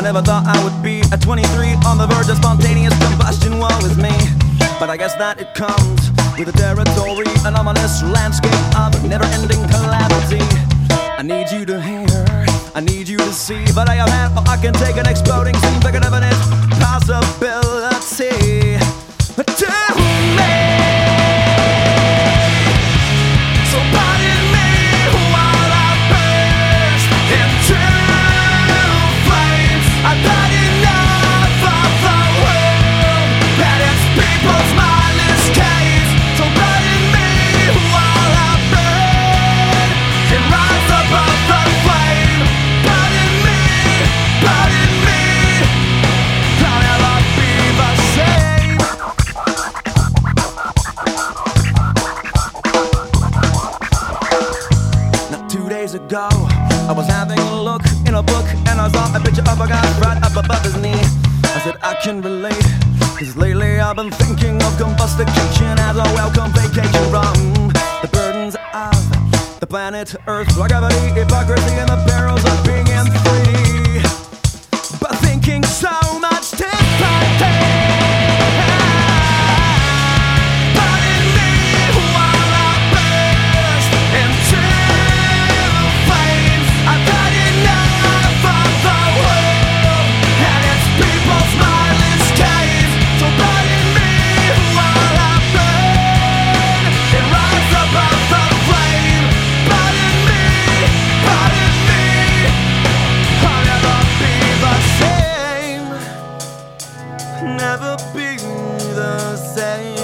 never thought I would be at 23 on the verge of spontaneous combustion. Woe is me, but I guess that it comes with the territory, an ominous landscape of never-ending calamity. I need you to hear, I need you to see, but I have had all I can take. An exploding seems like an evident possibility to me. So pardon me while I burst into flames. I've had enough of the world and its people's mindless gaze. So pardon me while I burn and rise above the flame. Pardon me, I'll never be the same. Now 2 days ago, I was having a look in a book and I saw a picture of a guy right up above his knee. I said I can relate, cause lately I've been thinking of combustication as a welcome vacation from the burdens of the planet Earth, gravity, hypocrisy, and the perils of being in 3D. But thinking so much differently. Pardon me while I burst into flames. I've had enough of the world and its people's mindless gaze. So pardon me while I burn and rise above the flame. Pardon me, I'll never be the same. Never be the same.